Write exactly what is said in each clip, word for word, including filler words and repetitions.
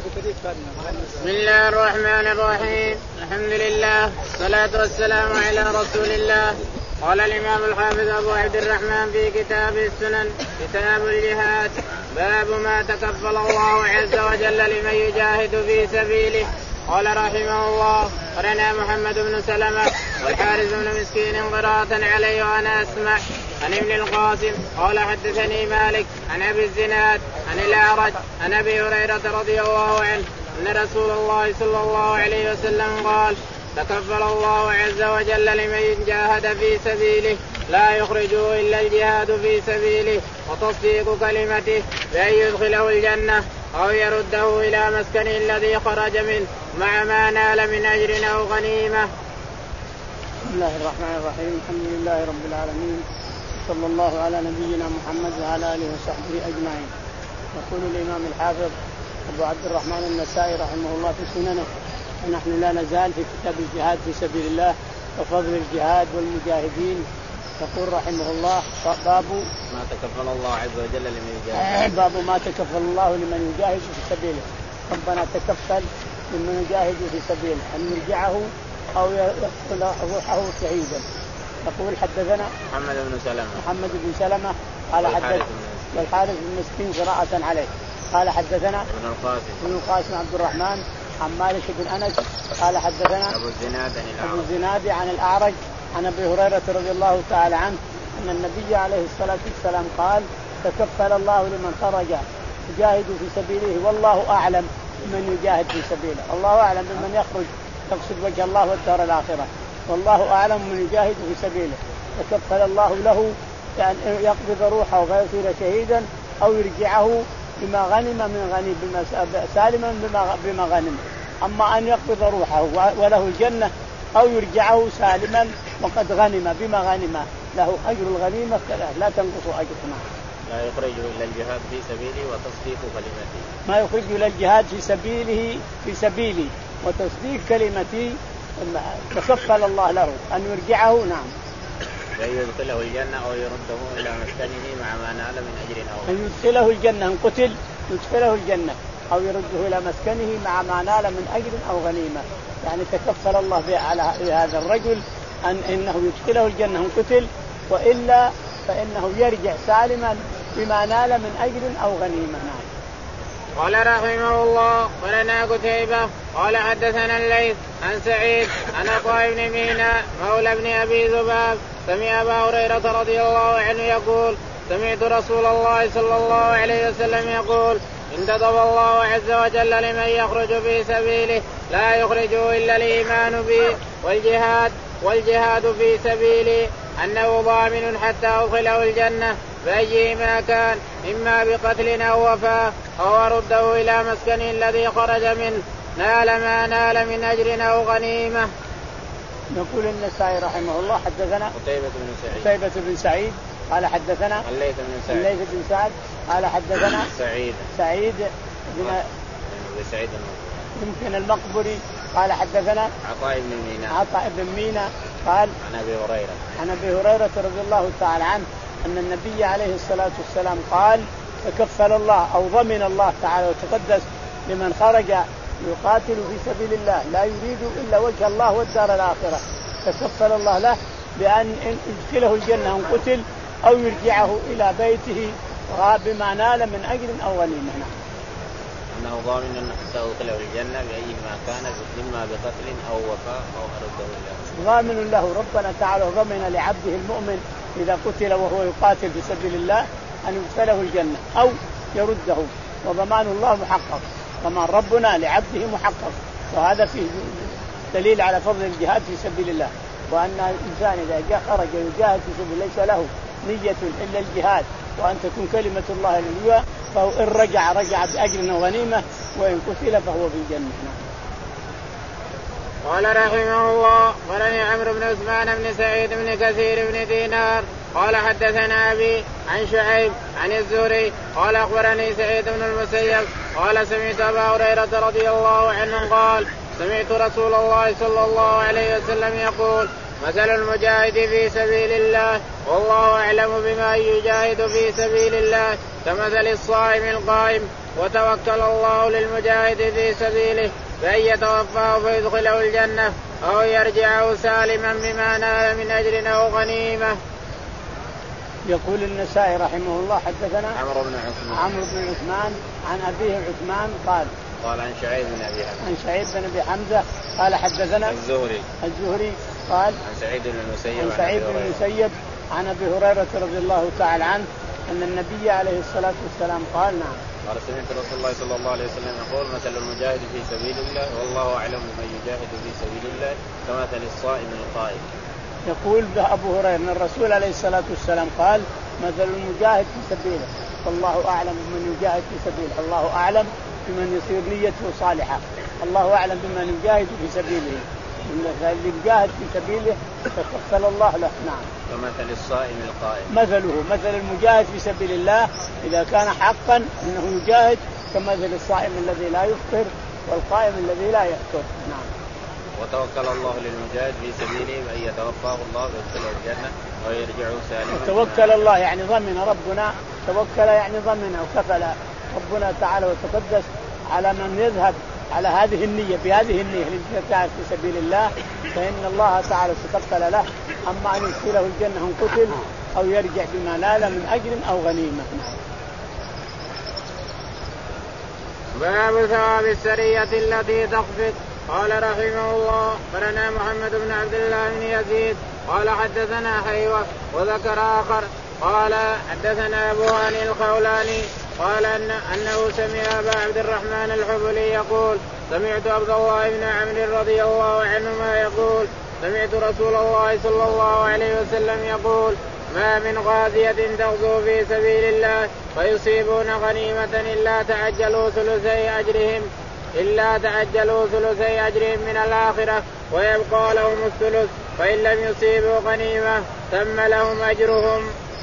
بسم الله الرحمن الرحيم. الحمد لله والصلاة والسلام على رسول الله. قال الإمام الحافظ أبو عبد الرحمن في كتاب السنن كتاب الجهاد باب ما تكفل الله عز وجل لمن يجاهد في سبيله. قال رحمه الله قرنا محمد بن سلمة والحارث بن مسكين قراءة عليه وأنا أسمع عن ابن القاسم قال حدثني مالك عن أبي الزناد عن الأعرج عن أبي هريرة رضي الله عنه أن رسول الله صلى الله عليه وسلم قال تكفل الله عز وجل لمن جاهد في سبيله لا يخرجه إلا الجهاد في سبيله وتصديق كلمته بأن يدخله الجنة أو يرده إلى مسكنه الذي خرج منه مع ما نال من أجر أو غنيمة. بسم الله الرحمن الرحيم. الحمد لله رب العالمين صلى الله على نبينا محمد وعلى آله وصحبه أجمعين. يقول الإمام الحافظ أبو عبد الرحمن النسائي رحمه الله في سننه ونحن لا نزال في كتاب الجهاد في سبيل الله وفضل الجهاد والمجاهدين. يقول رحمه الله باب ما تكفل الله عز وجل لمن يجاهد باب ما تكفل الله لمن يجاهد في سبيله. ربنا تكفل لمن يجاهد في سبيله أن يرجعه أو يقتل روحه شهيدا. يقول حدثنا محمد بن سلمة محمد بن سلمة قال حدث والحارث بن مسكين قراءة عليه قال حدثنا ابن القاسم ابن القاسم عبد الرحمن عن مالك بن أنس قال حدثنا أبو الزناد عن الأعرج أبو الزناد عن الأعرج عن أبي هريرة رضي الله تعالى عنه أن النبي عليه الصلاة والسلام قال تكفل الله لمن خرج يجاهد في سبيله والله أعلم من يجاهد في سبيله. الله أعلم بمن يخرج يقصد وجه الله والدار الآخرة والله أعلم من يجاهد في سبيله. تكفل الله له يعني يقبض روحه فيصير شهيدا أو يرجعه بما غنم من غني بما سالما بما بما غنم. أما أن يقبض روحه وله الجنة أو يرجعه سالما وقد غنم بما غنم له أجر الغنيمة لا تنقص أجرنا. لا يخرجه إلا الجهاد في سبيله وتصديق كلمته. ما يخرجه إلا الجهاد في سبيله في سبيلي وتصديق كلمتي. تكفل الله له أن يرجعه نعم أن يدخله الجنة أو يرده إلى مسكنه مع ما نال من أجر أو أن يدخله الجنة إن قتل يدخله الجنة أو يرده إلى مسكنه مع ما نال من أجر أو غنيمة. يعني تكفل الله على هذا الرجل أن إنه يدخله الجنة إن قتل وإلا فإنه يرجع سالما بما نال من أجر أو غنيمة. نعم. قال رحمه الله ولنا قتيبة قال حدثنا الليث عن سعيد عن عطاء بن ميناء مولى بن أبي ذباب سمع أبا هريرة رضي الله عنه يقول سمعت رسول الله صلى الله عليه وسلم يقول انتدب الله عز وجل لمن يخرج في سبيله لا يخرجه إلا الإيمان به والجهاد والجهاد في سبيله أنه ضامن حتى أدخله الجنة بأيهما كان إما بقتل أو وفاة أو رده إلى مسكنه الذي خرج منه نال ما نال من أجر أو غنيمة. يقول النسائي رحمه الله حدثنا قتيبة بن سعيد قتيبة بن سعيد قال حدثنا الليث بن سعد الليث بن سعد قال حدثنا سعيد سعيد بن سعيد يمكن المقبري قال حدثنا عطاء بن ميناء عطاء بن ميناء قال عن أبي هريرة عن أبي هريرة رضي الله تعالى عنه أن النبي عليه الصلاة والسلام قال تكفل الله أو ضمن الله تعالى وتقدس لمن خرج يقاتل في سبيل الله لا يريد إلا وجه الله والدار الآخرة تكفل الله له بأن يدخله الجنة إن قتل أو يرجعه إلى بيته بما نال من أجر أو غنيمة. أنه ضامن حتى يدخله الجنة بأيهما كانت إما بقتل أو وفاة أو أرده إلى ضامن له. ربنا تعالى ضمن لعبده المؤمن إذا قتل وهو يقاتل في سبيل الله أن يدخله الجنة أو يرده وضمان الله محقق. ضمان ربنا لعبده محقق وهذا فيه دليل على فضل الجهاد في سبيل الله وأن الإنسان إذا جاء خرج يجاهد في سبيل ليس له نية إلا الجهاد وأن تكون كلمة الله العليا فهو إن رجع رجع بأجر وغنيمة وإن قتل فهو في الجنة. قال رحمه الله ولني عمرو بن عثمان بن سعيد بن كثير بن دينار قال حدثنا أبي عن شعيب عن الزهري قال أخبرني سعيد بن المسيب قال سمعت أبا هريرة رضي الله عنه قال سمعت رسول الله صلى الله عليه وسلم يقول مثل المجاهد في سبيل الله والله أعلم بما يجاهد في سبيل الله كمثل الصائم القائم وتوكل الله للمجاهد في سبيله فإن يتوفاه فيدخله الجنة أو يرجعه سالما بما نال من أجر أو غنيمة. يقول النسائي رحمه الله حدثنا عمرو بن عثمان عمرو بن عثمان عن أبيه عثمان قال قال عن شعيب بن أبي حمزة عن شعيب بن أبي حمزة قال حدثنا الزهري الزهري قال عن سعيد بن المسيب عن سعيد بن المسيب عن أبي هريرة رضي الله تعالى عنه أن النبي عليه الصلاة والسلام قال نعم قال سمعت رسول الله صلى الله عليه وسلم يقول مثل المجاهد في سبيل الله والله أعلم بمن يجاهد في سبيل الله كمثل الصائم القائم. يقول أبو هريرة أن الرسول عليه الصلاة والسلام قال مثل المجاهد في سبيله والله أعلم بمن يجاهد في سبيله الله أعلم بمن يصير نيته صالحة الله أعلم بمن يجاهد في سبيله اللي يجاهد في سبيله تكفل الله له. نعم. كمثل الصائم القائم مثله مثل المجاهد في سبيل الله إذا كان حقا أنه يجاهد كمثل الصائم الذي لا يفطر والقائم الذي لا يفطر. نعم. وتوكل الله للمجاهد في سبيله وأن يتوفاه الله ويدخله الجنة ويرجع سالما. توكل الله يعني ضمن ربنا توكل يعني ضمن وكفل ربنا تعالى وتقدس على من يذهب على هذه النية بهذه النية للجهاد في سبيل الله فإن الله تعالى تكفل له أما أن يدخله الجنة إن قتل أو يرجع بما نال من أجر أو غنيمة. باب ثواب السرية التي تخفت. قال رحمه الله قرنا محمد بن عبد الله بن يزيد قال حدثنا حيوة وذكر آخر قال حدثنا أبو هاني الخولاني قال أن أنه سمع أبا عبد الرحمن الحبلي يقول سمعت عبد الله بن عمرو رضي الله عنهما يقول سمعت رسول الله صلى الله عليه وسلم يقول ما من غازية تغزو في سبيل الله فيصيبون غنيمة إلا تعجلوا ثلثي أجرهم إلا تعجلوا ثلثي أجرهم من الآخرة ويبقى لهم الثلث فإن لم يصيبوا غنيمة تم لهم أجرهم.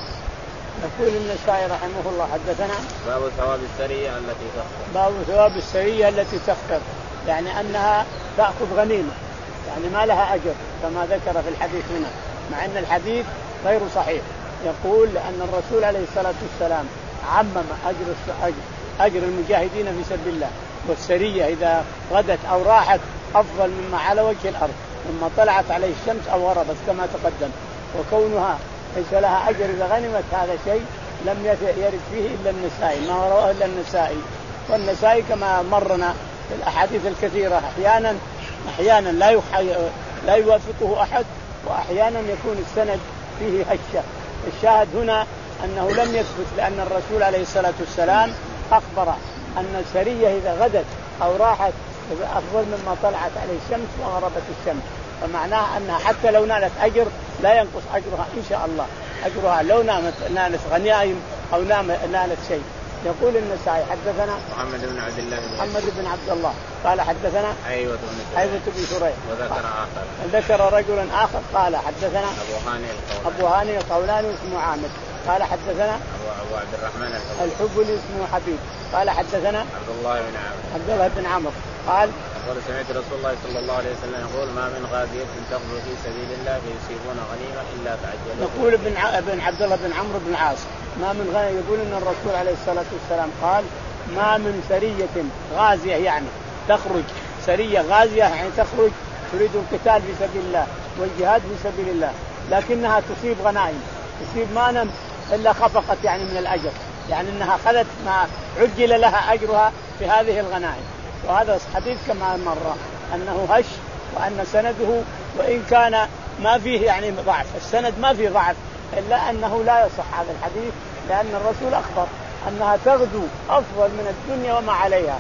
يقول النسائي رحمه الله حدثنا باب ثواب السرية التي تخطر. باب ثواب السرية التي تخطر يعني أنها تأخذ غنيمة يعني ما لها أجر كما ذكر في الحديث هنا مع أن الحديث غير صحيح. يقول لأن الرسول عليه الصلاة والسلام عمم أجر أجر, أجر المجاهدين في سبيل الله والسرية إذا غدت أو راحت أفضل مما على وجه الأرض مما طلعت عليه الشمس أو غربت كما تقدم وكونها ليس لها أجر إذا غنمت هذا شيء لم يرد فيه إلا النسائي ما رواه إلا النسائي والنسائي كما مرنا في الأحاديث الكثيرة أحيانا أحيانا لا يحي... لا يوافقه أحد وأحيانا يكون السند فيه هشة. الشاهد هنا أنه لم يثبت لأن الرسول عليه الصلاة والسلام أخبر أن السرية إذا غدت أو راحت أفضل مما طلعت عليه الشمس وغربت الشمس فمعناه أنها حتى لو نالت أجر لا ينقص أجرها إن شاء الله أجرها لو نالت نالت غنائم أو نالت شيء. يقول النسائي حدثنا محمد بن عبد الله محمد بن عبد الله قال حدثنا أيوة بن شريح وذكر آخر ذكر رجلا آخر قال حدثنا أبو هاني القولاني أبو هاني القولاني اسمه عامر قال حدثنا أبو عبد الرحمن الحبلي اسمه حبيب قال حدثنا عبد الله بن عمرو عبد الله بن عمرو قال قال سمعت رسول الله صلى الله عليه وسلم يقول ما من غازية تغزو في سبيل الله فيصيبون غنيمة إلا تعجلوا. يقول ابن ع... ابن عبد الله بن عمرو بن عاص ما من غنيمة يقول إن الرسول عليه الصلاة والسلام قال ما من سرية غازية يعني تخرج سرية غازية يعني تخرج تريد القتال في سبيل الله والجهاد في سبيل الله لكنها تصيب غنائم تصيب ما نم إلا خفقت يعني من الأجر يعني أنها خذت ما عجل لها أجرها في هذه الغنائم. وهذا حديث كما مر أنه هش وأن سنده وإن كان ما فيه يعني ضعف السند ما فيه ضعف إلا أنه لا يصح هذا الحديث لأن الرسول أخبر أنها تغدو أفضل من الدنيا وما عليها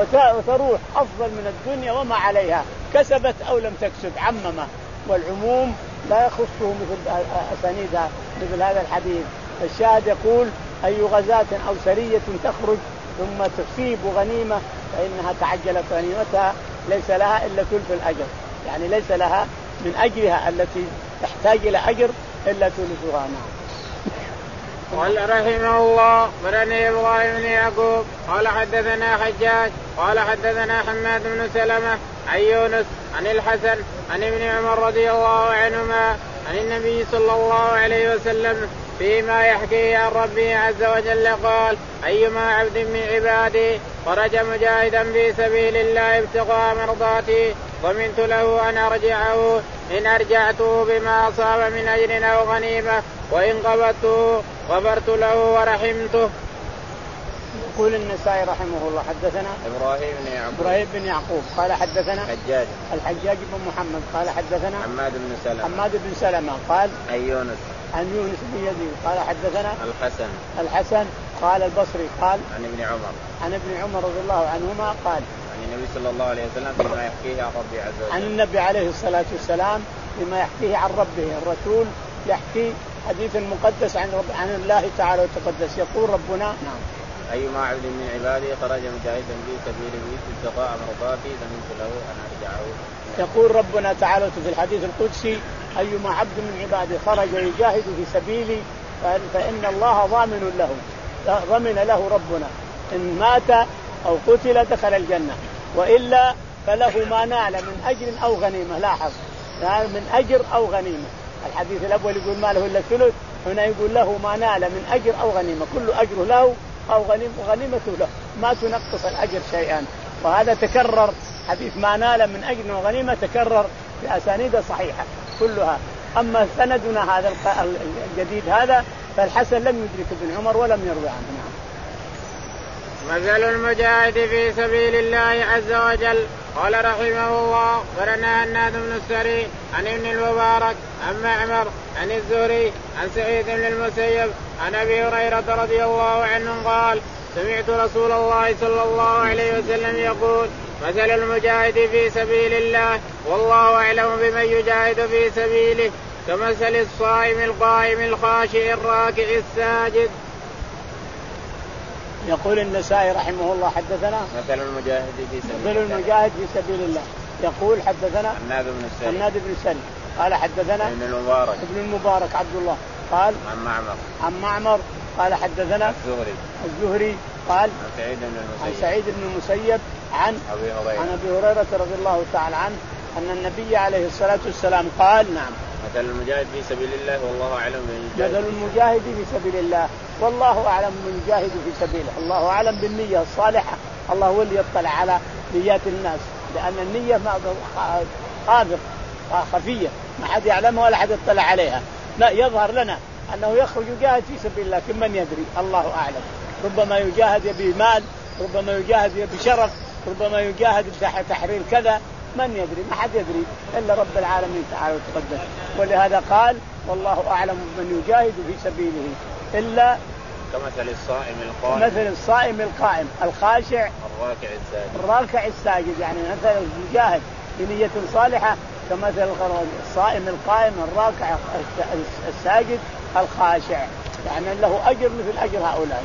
وتروح أفضل من الدنيا وما عليها كسبت أو لم تكسب عممة والعموم لا يخصه مثل أسانيدها مثل هذا الحديث. الشاهد يقول أي غزاة أو سرية تخرج ثم تصيب غنيمة فإنها تعجلت غنيمتها ليس لها إلا ثلث الأجر يعني ليس لها من أجرها التي تحتاج إلى أجر إلا ثلثها. قال رحمه الله مرني إبراهيم بن يعقوب قال حدثنا حجاج قال حدثنا حماد بن سلمة عن يونس عن الحسن عن ابن عمر رضي الله عنهما عن النبي صلى الله عليه وسلم فيما يحكيه عن ربه عز وجل قال أيما عبد من عبادي خرج مجاهدا في سبيل الله ابتغاء مرضاتي ضمنت له أن أرجعه إن أرجعته بما أصاب من أجر أو غنيمة وإن قبضته غفرت له ورحمته. يقول النسائي رحمه الله حدثنا إبراهيم بن يعقوب إبراهيم بن يعقوب قال حدثنا حجاج الحجاج بن محمد قال حدثنا حماد بن سلمة حماد بن سلمة قال عن يونس عن يونس بن يزيد قال حدثنا الحسن الحسن قال البصري قال عن ابن عمر عن ابن عمر رضي الله عنهما قال عن النبي صلى الله عليه وسلم فيما يحكيه عن ربه عز وجل عن النبي عليه الصلاة والسلام فيما يحكيه عن ربه. الرسول يحكي حديث مقدس عن رب عن الله تعالى وتقدس. يقول ربنا نعم أيما عبد من عبادي خرج مجاهدا في سبيله ابتغاء مرضاتي ضمنت له أن أرجعه. يقول ربنا تعالى في الحديث القدسي أيما عبد من عبادي خرج يجاهد في سبيلي فإن الله ضامن له ضمن له ربنا إن مات أو قتل دخل الجنة وإلا فله ما نال من أجر أو غنيمة. لاحظ من أجر أو غنيمة. الحديث الأول يقول ما له إلا الثلث هنا يقول له ما نال من أجر أو غنيمة كل أجر له أو غنيمته له ما تنقص الأجر شيئا. وهذا تكرر حديث ما نال من أجر وغنيمة تكرر بأسانيد صحيحة كلها. أما سندنا هذا الجديد هذا فالحسن لم يدرك ابن عمر ولم يروي عنه. مثل المجاهد في سبيل الله عز وجل. قال رحمه الله ولنا هناد بن السري عن ابن المبارك عن معمر عن الزهري عن سعيد بن المسيب عن أبي هريرة رضي الله عنه قال سمعت رسول الله صلى الله عليه وسلم يقول مثل المجاهد في سبيل الله والله أعلم بمن يجاهد في سبيله كمثل الصائم القائم الخاشع الراكع الساجد. يقول النسائي رحمه الله حدثنا مثل المجاهد في سبيل مثل المجاهد في سبيل الله. يقول حدثنا هناد بن السري هناد بن السري قال حدثنا ابن المبارك ابن المبارك عبد الله قال عن معمر عن معمر قال حدثنا الزهري الزهري قال عن سعيد بن المسيب عن سعيد بن المسيب عن أبي هريرة عن أبي هريرة رضي الله تعالى عنه أن النبي عليه الصلاة والسلام قال نعم مثل المجاهد في سبيل الله والله أعلم من مثل المجاهد في سبيل الله والله أعلم من يجاهد في سبيله. الله أعلم بالنية الصالحة. الله هو اللي يطلع على نيات الناس لأن النية خافية خفية ما حد يعلمها ولا حد يطلع عليها. لا يظهر لنا أنه يخرج يجاهد في سبيل الله لكن من يدري الله أعلم. ربما يجاهد بمال ربما يجاهد بشرف ربما يجاهد بتحرير كذا من يدري ما حد يدري إلا رب العالمين تعالى وتقدس. ولهذا قال والله أعلم من يجاهد في سبيله إلا كمثل الصائم القائم مثل الصائم القائم الخاشع الراكع الساجد الراكع الساجد يعني مثل المجاهد بنية صالحة كمثل الصائم القائم الراكع الساجد الخاشع يعني له أجر مثل أجر هؤلاء.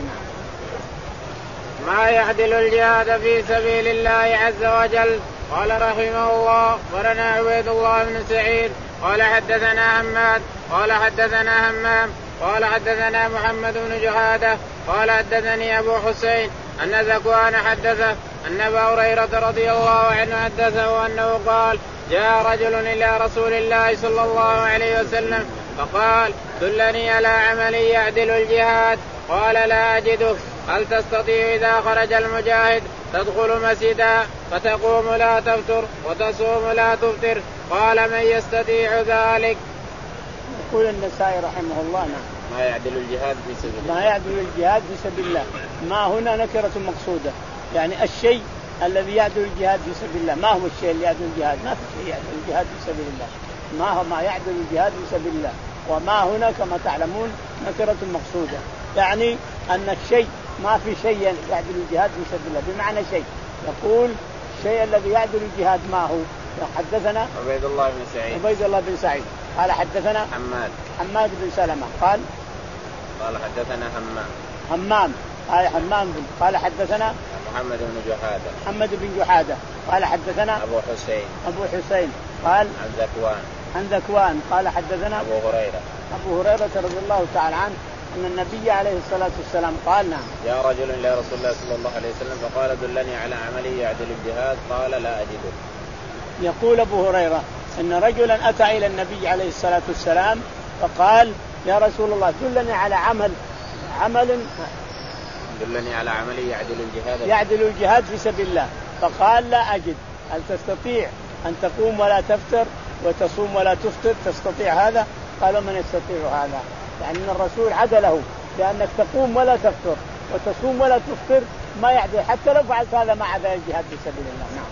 ما يعدل الجهاد في سبيل الله عز وجل. قال رحمه الله ولنا عبيد الله بن سعيد قال حدثنا حماد قال حدثنا همام قال حدثنا محمد بن جهادة قال حدثني أبو حسين أن ذكوان حدثه أن أبا هريرة رضي الله عنه حدثه أنه قال جاء رجل إلى رسول الله صلى الله عليه وسلم فقال دلني على عمل يعدل الجهاد قال لا أجده. هل تستطيع إذا خرج المجاهد تدخل مسجدا فتقوم لا تفطر وتصوم لا تفطر؟ قال من يستطيع ذلك؟ يقول النسائي رحمه الله نعم ما يعدل الجهاد في سبيل الله ما يعدل الجهاد في سبيل الله. ما هنا نكرة مقصودة يعني الشيء الذي يعدل الجهاد في سبيل الله. ما هو الشيء اللي يعدل الجهاد؟ ما في شيء يعدل الجهاد في سبيل الله. ما هو ما يعدل الجهاد في سبيل الله. وما هنا كما تعلمون نكرة مقصودة يعني أن الشيء ما في شيء يعدل الجهاد في سبيل الله بمعنى شيء. يقول الشيء الذي يعدل الجهاد ما هو؟ حدثنا عبيد الله بن سعيد عبيد الله بن سعيد قال حدثنا حماد حماد بن سلمة قال قال حدثنا همام همام قال حمام قال حدثنا محمد بن جحادة محمد بن جحادة قال حدثنا أبو حسين أبو حسين قال عن ذكوان عن ذكوان قال حدثنا أبو هريرة أبو هريرة رضي الله تعالى عنه أن النبي عليه الصلاة والسلام قال نعم جاء رجل إلى رسول الله صلى الله عليه وسلم فقال دلني على عمل يعدل الجهاد قال لا أجده. يقول أبو هريرة أن رجلا أتى إلى النبي عليه الصلاة والسلام فقال يا رسول الله دلني على عمل عمل دلني على عمل يعدل الجهاد يعدل الجهاد في سبيل الله. فقال لا أجد. هل تستطيع أن تقوم ولا تفطر وتصوم ولا تفطر؟ تستطيع هذا؟ قال من يستطيع هذا؟ يعني أن الرسول عدله لأنك تقوم ولا تفطر وتصوم ولا تفطر ما يعدل حتى لو فعلت هذا ما عدا الجهاد في سبيل الله. نعم.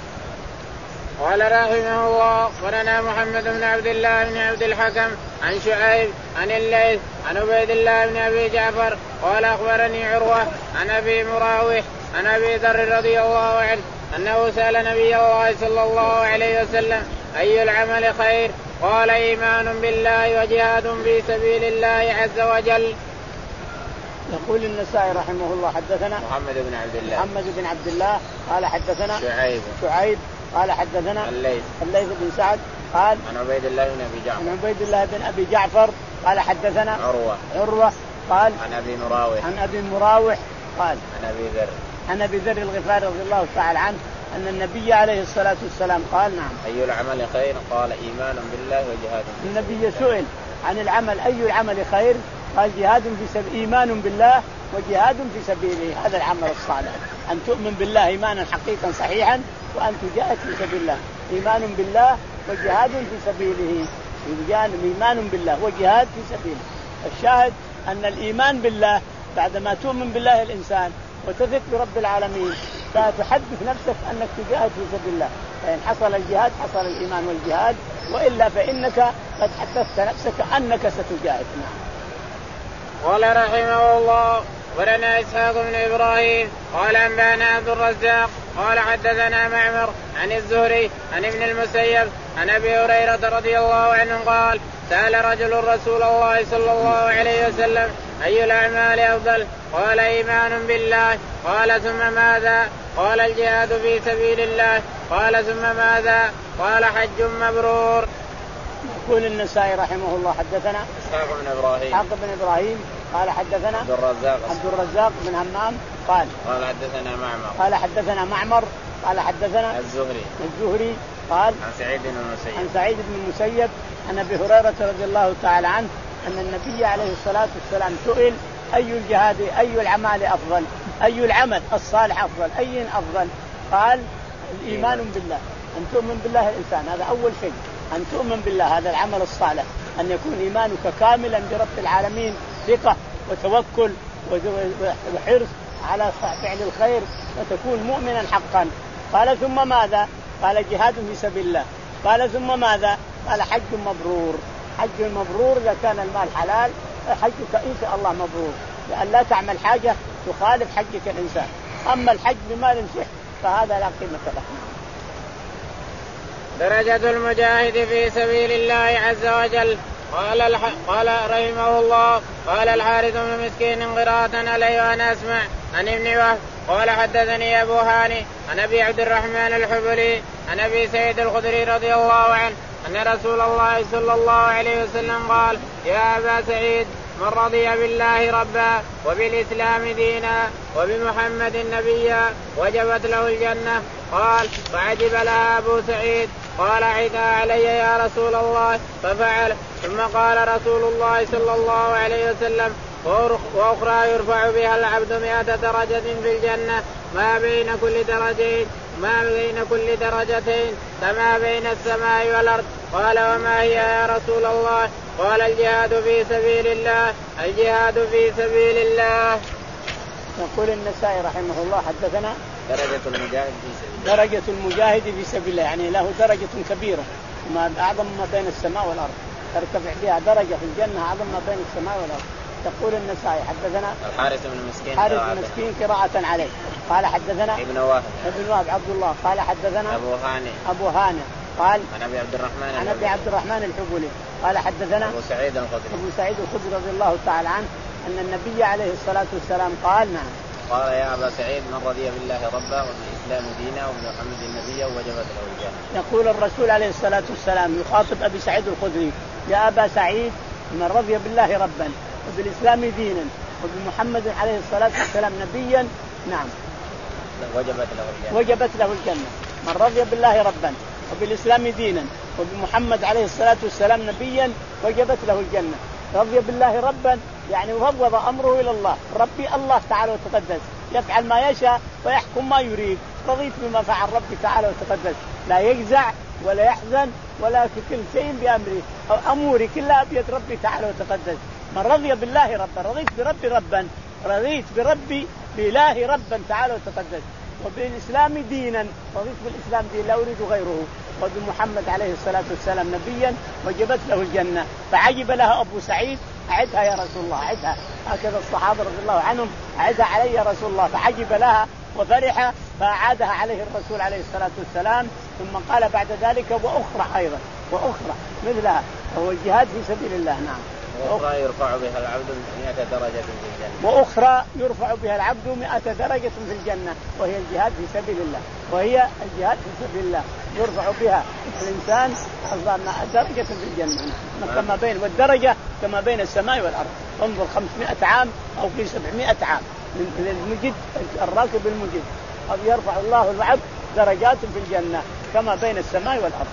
قال رحمه الله ولنا محمد بن عبد الله بن عبد الحكم عن شعيب عن الليث عن عبيد الله بن أبي جعفر قال أخبرني عروة عن أبي مراوح عن أبي ذر رضي الله عنه أنه سأل نبي الله صلى الله عليه وسلم أي العمل خير؟ قال إيمان بالله وجهاد في سبيل الله عز وجل. يقول النسائي رحمه الله حدثنا محمد بن عبد الله محمد بن عبد الله قال حدثنا شعيب شعيب قال حدثنا الليث الليث بن سعد قال عن عبيد الله بن أبي جعفر عن عبيد الله بن أبي جعفر قال حدثنا عروة عروة قال عن أبي مراوح عن أبي مراوح قال عن أبي ذر عن أبي ذر الغفاري رضي الله تعالى عنه أن النبي عليه الصلاة والسلام قال نعم أي العمل خير؟ قال إيمان بالله وجهاد. النبي سئل عن العمل أي العمل خير؟ قال جهاد في سبيل إيمان بالله وجهاد في سبيله. هذا العمل الصالح أن تؤمن بالله إيمانا حقيقا صحيحا وأن تجاهد في سبيل الله. إيمان بالله وجهاد في سبيله. إيمان بالله وجهاد في سبيله. الشاهد أن الإيمان بالله بعدما تؤمن بالله الإنسان وتثق برب العالمين فتحدث نفسك أنك تجاهد في سبيل الله. فإن حصل الجهاد حصل الإيمان والجهاد وإلا فإنك قد حدثت نفسك أنك ستجاهد. قال رحمه الله ولنا إسحاق بن إبراهيم قال أنبأنا عبد الرزاق قال حدثنا معمر عن الزهري عن ابن المسيب عن أبي هريرة رضي الله عنه قال سأل رجل رسول الله صلى الله عليه وسلم أي الأعمال أفضل؟ قال إيمان بالله. قال ثم ماذا؟ قال الجهاد في سبيل الله. قال ثم ماذا؟ قال حج مبرور. يقول النسائي رحمه الله حدثنا إسحاق بن إبراهيم إسحاق بن إبراهيم قال حدثنا عبد الرزاق عبد الرزاق بن همام قال قال حدثنا معمر قال حدثنا معمر قال حدثنا الزهري الزهري قال عن سعيد بن المسيب عن سعيد بن المسيب عن أبي هريرة رضي الله تعالى عنه أن النبي عليه الصلاة والسلام سئل أي الجهاد أي الأعمال أفضل؟ أي العمل الصالح أفضل؟ أي أفضل؟ قال الإيمان بالله. أن تؤمن بالله الإنسان هذا أول شيء. أن تؤمن بالله هذا العمل الصالح أن يكون إيمانك كاملا برب العالمين ثقة وتوكل وحرص على فعل الخير وتكون مؤمنا حقا. قال ثم ماذا؟ قال جهاد في سبيل الله. قال ثم ماذا؟ قال حج مبرور. حج مبرور إذا كان المال حلال حجك إن شاء الله مبرور لأن لا تعمل حاجة تخالف حجك الإنسان. أما الحج بمال صح فهذا لا قيمة له. درجة المجاهد في سبيل الله عز وجل. قال الح... قال رحمه الله قال الحارث بن مسكين قراءة علي وأنا أسمع عن ابن وهب قال حدثني أبو هاني عن أبي عبد الرحمن الحبلي عن أبي سعيد الخدري رضي الله عنه أن رسول الله صلى الله عليه وسلم قال يا أبا سعيد من رضي بالله ربا وبالإسلام دينا وبمحمد نبيا وجبت له الجنة. قال فعجب لها أبو سعيد قال عدا علي يا رسول الله ففعل. ثم قال رسول الله صلى الله عليه وسلم وأخرى يرفع بها العبد مئة درجة في الجنة ما بين كل درجين ما بين كل درجتين كما بين السماء والأرض. قال وما هي يا رسول الله؟ قال الجهاد في سبيل الله الجهاد في سبيل الله. يقول النسائي رحمه الله حدثنا درجة المجاهد في سبيل الله. درجة المجاهد في سبيل الله يعني له درجة كبيرة ما أعظم ما بين السماء والأرض ترتفع بها درجة في الجنة أعظم ما بين السماء والأرض. يقول النسائي حدثنا الحارث بن مسكين حارث بن مسكين قراءة عليه قال حدثنا ابن وهب ابن وهب عبد الله قال حدثنا أبو هاني أبو هاني قال عن أبي عبد الرحمن عن أبي عبد الرحمن الحبولي قال حدثنا أبو سعيد الخدري أبو سعيد الخدري رضي الله تعالى عنه أن النبي عليه الصلاة والسلام قال نعم قال يا أبا سعيد من رضي بالله ربا وبالإسلام دينا وبمحمد النبي وجبت له الجنة. يقول الرسول عليه الصلاة والسلام يخاطب أبي سعيد الخدري يا أبا سعيد من رضي بالله ربا وبالإسلام دينا وبمحمد عليه الصلاة والسلام نبيا نعم وجبت له الجنة. وجبت له الجنة. من رضي بالله ربا وبالإسلام دينا وبمحمد عليه الصلاة والسلام نبيا وجبت له الجنة. رضي بالله ربا يعني وفوض أمره إلى الله. ربي الله تعالى وتقدس يفعل ما يشاء ويحكم ما يريد. رضيت بما فعل ربي تعالى وتقدس لا يجزع ولا يحزن ولا في كل شيء بأمره أو أموري كلها بيد ربي تعالى وتقدس. من رضي بالله ربا رضيت بربي ربا رضيت بربي بإله ربا تعالى وتقدس وبالإسلام دينا رضيت بالإسلام دين لا أريد غيره وبمحمد عليه الصلاة والسلام نبيا وجبت له الجنة. فعجب لها أبو سعيد أعدها يا رسول الله أعدها. هكذا الصحابة رضي الله عنهم أعدها علي يا رسول الله فعجب لها وفرح فأعادها عليه الرسول عليه الصلاة والسلام. ثم قال بعد ذلك وأخرى أيضا وأخرى مثلها وهو الجهاد في سبيل الله. نعم. وأخرى يرفع بها العبد مئة درجة في الجنة. وأخرى يرفع بها العبد مئة درجة في الجنة وهي الجهاد في سبيل الله. وهي الجهاد في سبيل الله يرفع بها الإنسان درجة في الجنة كما بين والدرجة كما بين السماء والأرض. انظر خمسمائة عام أو في سبعمائة عام للمجد الراكب المجد يرفع الله العبد درجات في الجنة كما بين السماء والأرض.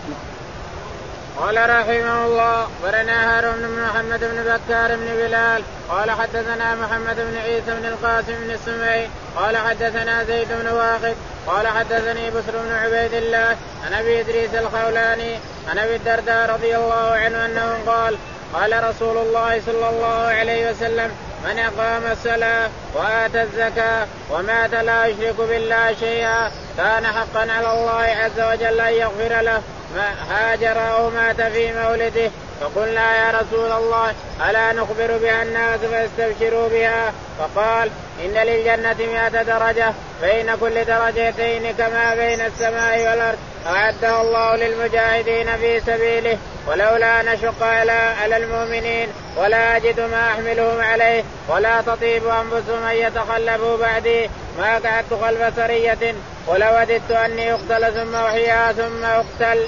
قال رحمه الله برنا هارون بن محمد بن بكار بن بلال قال حدثنا محمد بن عيسى بن القاسم بن السمي قال حدثنا زيد بن واقد قال حدثني بشر بن عبيد الله عن ابي ادريس الخولاني عن ابي الدرداء رضي الله عنه انه قال قال رسول الله صلى الله عليه وسلم من أقام الصلاة وآتى الزكاة ومات لا يشرك بالله شيئا كان حقا على الله عز وجل أن يغفر له ما هاجر أو مات في مولده. فقلنا يا رسول الله ألا نخبر بها الناس فاستبشروا بها؟ فقال إن للجنة مئة درجة بين كل درجتين كما بين السماء والأرض أعدها الله للمجاهدين في سبيله ولولا نشق على المؤمنين ولا أجد ما أحملهم عليه ولا تطيب أنفسهم أن يتخلفوا بعدي ما قعدت خلف سرية ولو وددت أني أقتل ثم أحيا ثم أقتل.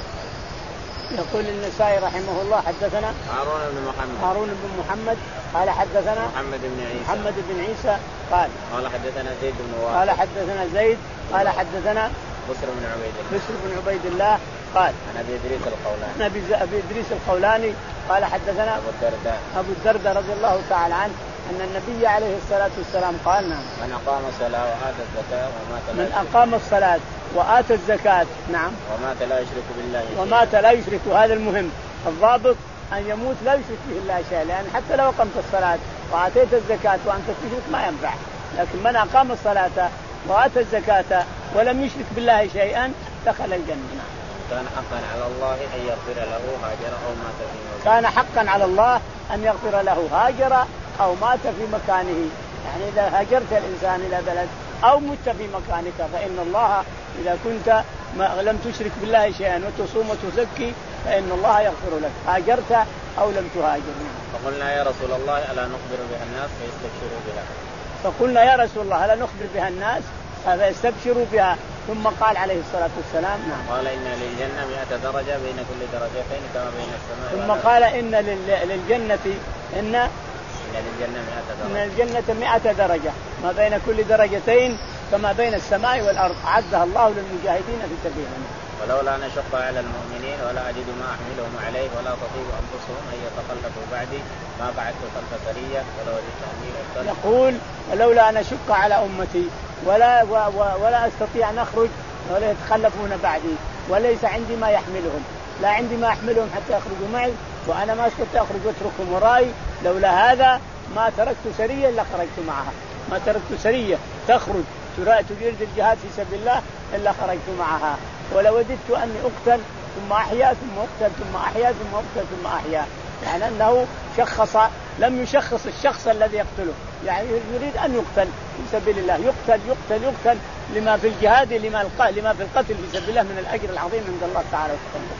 يقول النسائي رحمه الله حدثنا هارون بن محمد هارون بن محمد قال حدثنا محمد بن عيسى محمد بن عيسى قال قال حدثنا زيد بن واقد قال حدثنا زيد قال حدثنا بشر بن عبيد الله بشر بن عبيد الله قال عن ابي ادريس الخولاني عن ابي ادريس الخولاني قال حدثنا ابو الدرداء ابو الدرداء رضي الله تعالى عنه ان النبي عليه الصلاه والسلام قال نعم من اقام الصلاه واتى الزكاه ومات لا من اقام الصلاه واتى الزكاه نعم ومات لا يشرك بالله شيئا ومات لا يشرك. هذا المهم الضابط ان يموت لا يشرك به الله شيئا لان حتى لو اقمت الصلاه واتيت الزكاه وانت تشرك ما ينفع. لكن من اقام الصلاه واتى الزكاه ولم يشرك بالله شيئا دخل الجنه. كان حقا على الله ان يغفر له هاجر او مات في مكانه. كان حقا على الله ان يغفر له هاجر او مات في مكانه. يعني اذا هاجرت الانسان الى بلد او مت في مكانك فان الله اذا كنت ما لم تشرك بالله شيئا وتصوم وتزكي فان الله يغفر لك هاجرت او لم تهاجر. فقلنا يا رسول الله الا نخبر بها الناس فيستبشروا بها؟ فقلنا يا رسول الله الا نخبر بها الناس فيستبشروا بها. ثم قال عليه الصلاة والسلام نعم قال إن للجنة مئة درجة بين كل درجتين كما بين السماء ثم والأرض. قال إن للجنة إن إن للجنة مئة درجة إن الجنة مئة درجة ما بين كل درجتين كما بين السماء والأرض أعدها الله للمجاهدين في سبيله. ولولا نشق على المؤمنين ولا أجد ما أحملهم عليه ولا تطيب أنفسهم أن يتخلفوا بعدي ما قعدت خلف سرية ولو وجدت أني أقتل. يقول ولولا نشق على أمتي ولا و و ولا أستطيع أن أخرج ولا يتخلفون بعدي وليس عندي ما يحملهم لا عندي ما أحملهم حتى يخرجوا معي وأنا ما استطيع أخرج واتركهم وراي. لولا هذا ما تركت سرية إلا خرجت معها. ما تركت سرية تخرج تريد الجهاد في سبيل الله إلا خرجت معها. ولو وددت أني أقتل ثم أحيا ثم أقتل ثم أحيا ثم أقتل ثم أحيا. يعني أنه شخص لم يشخص الشخص الذي يقتله يعني يريد أن يقتل في سبيل الله يقتل يقتل يقتل لما في الجهاد لما لما في القتل في سبيل الله من الأجر العظيم عند الله تعالى وتعالى.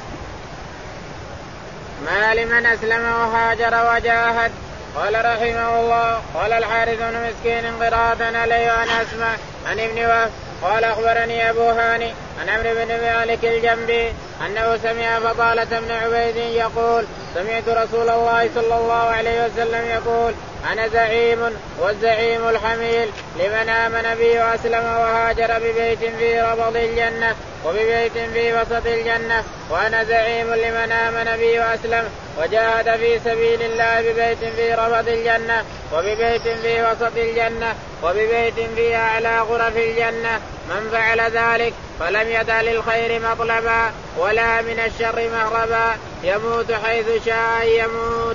ما لمن أسلم وهاجر وجاهد. قال رحمه الله قال الحارث بن مسكين قراءة عليه وأنا أسمع عن ابن وهب قال أخبرني أبو هاني عن عمرو بن مالك الجنبي أنه سمع فضالة بن عبيد يقول سمعت رسول الله صلى الله عليه وسلم يقول أنا زعيم والزعيم الحميل لمن آمن بي وأسلم وهاجر ببيت في ربض الجنة وببيت في وسط الجنة. وأنا زعيم لمن آمن بي وأسلم وجاهد في سبيل الله ببيت في ربض الجنة وببيت في وسط الجنة وببيت في أعلى غرف الجنة. من فعل ذلك فلم يدع للخير مطلبا ولا من الشر مهربا يموت حيث شاء يموت.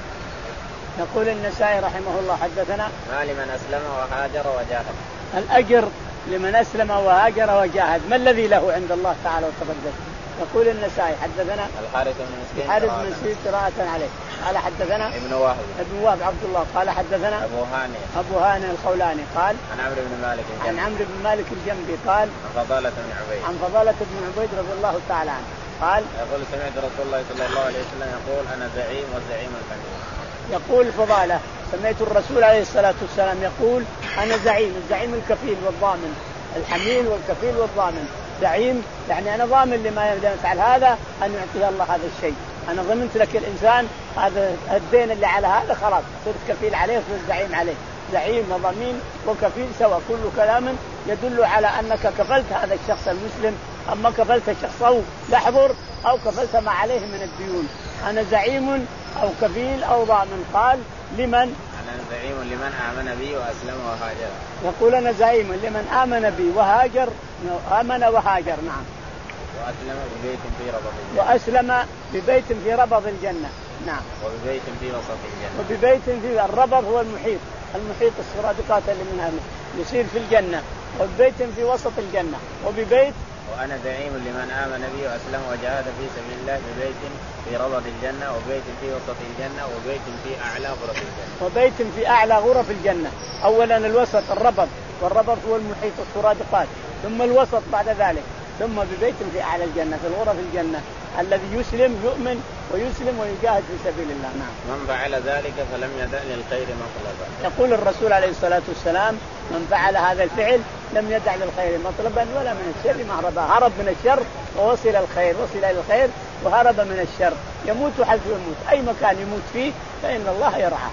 يقول النسائي رحمه الله حدثنا ما لمن أسلم وهاجر وجاهد. الأجر لمن أسلم وهاجر وجاهد ما الذي له عند الله تعالى وتقدس. يقول النسائي حدثنا الحارث بن مسكين الحارث بن مسكين قراءة عليه قال حدثنا ابن وهب ابن وهب عبد الله قال حدثنا أبو هانئ أبو هانئ الخولاني قال عن عمرو بن مالك عن عمرو بن مالك الجنبي قال عن فضالة بن عبيد عن فضالة بن عبيد رضي الله تعالى عنه قال يقول سمعت رسول الله صلى الله عليه وسلم يقول أنا زعيم والزعيم الحميل. يقول فضالة سمعت الرسول عليه الصلاة والسلام يقول أنا زعيم الزعيم الكفيل والضامن الحميل والكفيل والضامن. زعيم يعني أنا ضامن لما يفعل هذا أن يعطيه الله هذا الشيء. أنا ضمنت لك الإنسان هذا الدين اللي على هذا خلاص صرت كفيل عليه صرت زعيم عليه. زعيم وضمين وكفيل سوا كل كلام يدل على أنك كفلت هذا الشخص المسلم أما كفلت شخصه لحظر أو كفلت ما عليه من الديون. أنا زعيم أو كفيل أو ضامن. قال لمن؟ أنا زعيم لمن آمن بي وأسلم وهاجر. يقول أنا زعيم لمن آمن بي وهاجر آمن وهاجر نعم. وأسلم ببيت في ربض الجنة. وأسلم ببيت في ربض الجنة نعم. وببيت في وسط الجنة. وببيت في الربض هو المحيط المحيط السرادقات اللي منها يصير في الجنة. وببيت في وسط الجنة وببيت. وأنا زعيم لمن آمن بي وأسلم وجاهد في سبيل الله ببيت في ربض الجنة وبيت في وسط الجنة وبيت في أعلى غرف الجنة. وبيت في أعلى غرف الجنة. أولا الوسط الربض والربض هو المحيط السرادقات ثم الوسط بعد ذلك ثم ببيت في أعلى الجنة في الغرف الجنة الذي يسلم يؤمن ويسلم ويجاهد في سبيل الله نعم. من فعل ذلك فلم يدع للخير مطلبا. يقول الرسول عليه الصلاة والسلام من فعل هذا الفعل لم يدع للخير مطلبا ولا من الشر مهربا. هرب من الشر ووصل الخير وصل إلى الخير وهرب من الشر. يموت حيث يموت أي مكان يموت فيه فإن الله يرعاه.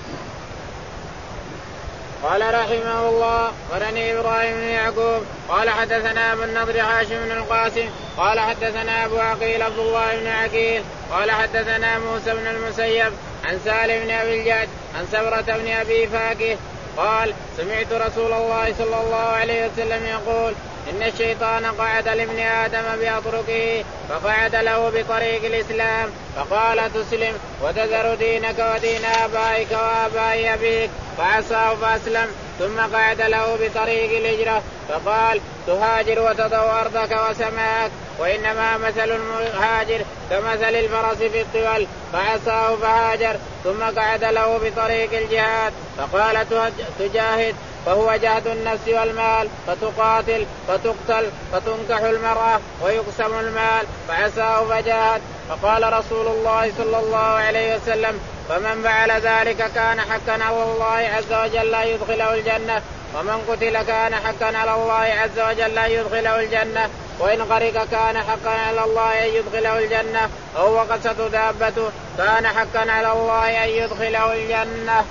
قال رحمه الله ورني إبراهيم بن يعقوب قال حدثنا أبو النضر هاشم بن القاسم قال حدثنا أبو عقيل عبد الله بن عقيل قال حدثنا موسى بن المسيب عن سالم بن أبي الجعد عن سبرة بن أبي فاكه قال سمعت رسول الله صلى الله عليه وسلم يقول إن الشيطان قعد لابن آدم بأطرقه فقعد له بطريق الإسلام فقال تسلم وتذر دينك ودين آبائك وآباء أبيك فعصاه فأسلم ثم قعد له بطريق الهجرة فقال تهاجر وتضع أرضك وسماك وإنما مثل المهاجر كمثل الفرس في الطول فعصاه فهاجر ثم قعد له بطريق الجهاد فقال تجاهد فهو جهد النفس والمال فتقاتل فتقتل فتنكح المرأة ويقسم المال فعصاه فجاهد. فقال رسول الله صلى الله عليه وسلم فمن فعل ذلك كان حقا على الله عز وجل أن يدخله الجنة ومن قتل كان حقا على الله عز وجل أن يدخله الجنة وإن غرق كان حقا على الله أن يدخله الجنة أو وقست دابته كان حقا على الله أن يدخله الجنة.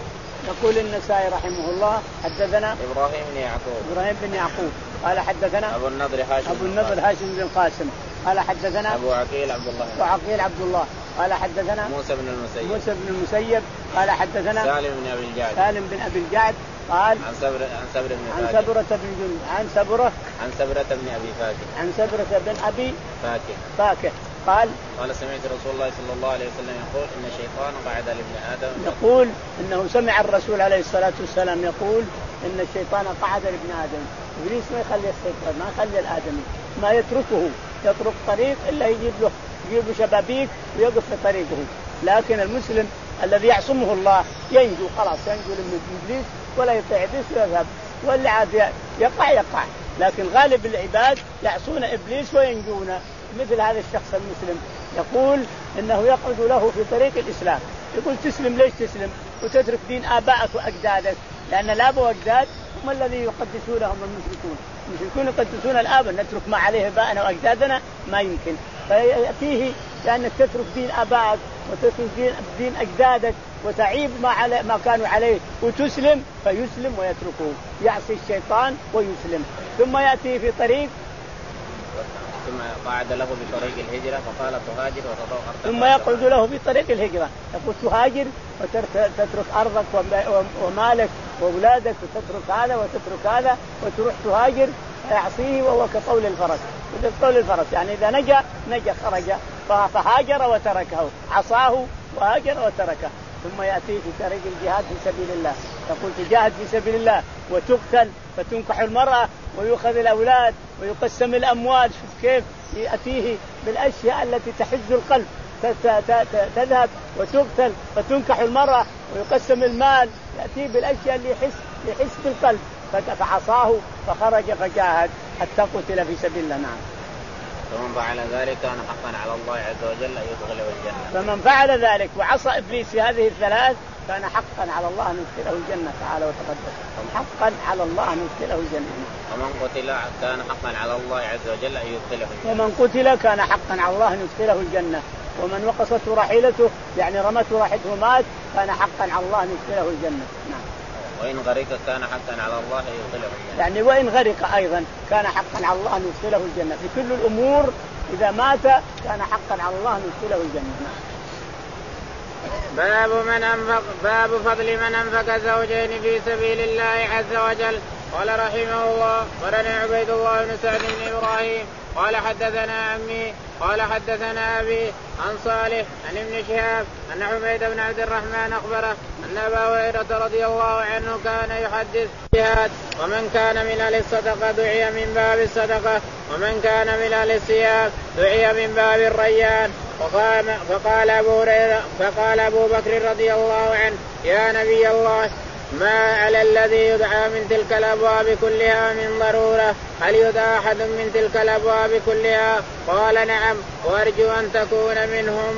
يقول النسائي رحمه الله حدثنا إبراهيم بن يعقوب إبراهيم بن يعقوب قال حدثنا أبو النضر هاشم أبو النضر هاشم بن القاسم قال حدثنا أبو عقيل عبد الله أبو عقيل عبد الله قال حدثنا موسى بن المسيب موسى بن المسيب قال حدثنا سالم بن أبي الجعد سالم بن أبي الجعد قال عن سبر عن سبر بن عن سبرة بن جند عن سبرة عن سبرة بن أبي فاكه عن سبرة بن أبي فاكه فاكه قال قال سمعت رسول الله صلى الله عليه وسلم يقول إن الشيطان قعد لابن آدم يقول إنه سمع الرسول عليه الصلاة والسلام يقول إن الشيطان قعد لابن آدم. إبليس ما يخلي الشيطان ما يخلي الآدمي ما يتركه يترك طريق إلا يجيب له يجيب له شبابيك ويقف في طريقه. لكن المسلم الذي يعصمه الله ينجو خلاص ينجو من إبليس ولا يطيع إبليس ويذهب واللي عاد يقع يقع. لكن غالب العباد يعصون إبليس وينجون. مثل هذا الشخص المسلم يقول إنه يقعد له في طريق الإسلام يقول تسلم ليش تسلم وتترك دين آبائك وأجدادك لأن الآب والأجداد هم الذي يقدسونهم المشركون. المشركون يقدسون الآب نترك ما عليه آبائنا وأجدادنا ما يمكن فيأتيه لأنك تترك دين آبائك وتترك دين, دين أجدادك وتعيب ما, علي ما كانوا عليه وتسلم، فيسلم ويتركه، يعصي الشيطان ويسلم. ثم يأتي في طريق ثم قعد له بطريق الهجرة فقال تهاجر وتضع أرضك، ثم يقعد له في طريق الهجرة يقول تهاجر وتترك أرضك ومالك وأولادك، وتترك هذا وتترك هذا وتروح تهاجر، يعصيه وهو كطول الفرس. كطول الفرس يعني إذا نجا نجا خرج، فهاجر وتركه، عصاه وهاجر وتركه. ثم يأتي في طريق الجهاد في سبيل الله، يقول تجاهد في سبيل الله وتقتل فتنكح المرأة ويؤخذ الأولاد ويقسم الأموال. شوف كيف يأتيه بالأشياء التي تحز القلب، تذهب وتقتل فتنكح المرأة ويقسم المال، يأتيه بالأشياء اللي يحس يحس بالقلب، فعصاه فخرج فجاهد حتى قتل في سبيل الله. نعم. فمن فعل ذلك كان حقا على الله عز وجل أن يدخله الجنة. فمن فعل ذلك وعصى إبليس في هذه الثلاث كان حقا على الله أن يدخله الجنة تعالى وتقدس، حقا على الله أن يدخله الجنة. ومن قتل كان حقا على الله عز وجل أن يدخله الجنة. ومن قتل كان حقا على الله أن يدخله الجنة. ومن وقصته راحلته يعني رمته راحلته مات كان حقا على الله أن يدخله الجنة. نعم. وإن غرق كان حقا على الله أن يدخله الجنة. يعني وإن غرق أيضا كان حقا على الله أن يدخله الجنة. في كل الأمور إذا مات كان حقا على الله أن يدخله الجنة. نعم. باب من أنفق باب فضل من أنفق زوجين في سبيل الله عز وجل. قال رحمه الله قرن عبيد الله بن سعد بن إبراهيم قال حدثنا عمي قال حدثنا أبي عن صالح عن ابن شهاب أن عبيد بن عبد الرحمن أخبره أن أبا هريرة رضي الله عنه كان يحدث جهاد ومن كان من أهل الصدقة دعي من باب الصدقة ومن كان من أهل الصيام دعي من باب الريان. فقال, فقال, أبو هريرة فقال أبو بكر رضي الله عنه يا نبي الله ما على الذي يدعى من تلك الأبواب كلها من ضرورة؟ هل يدعى أحد من تلك الأبواب كلها؟ قال نعم وأرجو أن تكون منهم.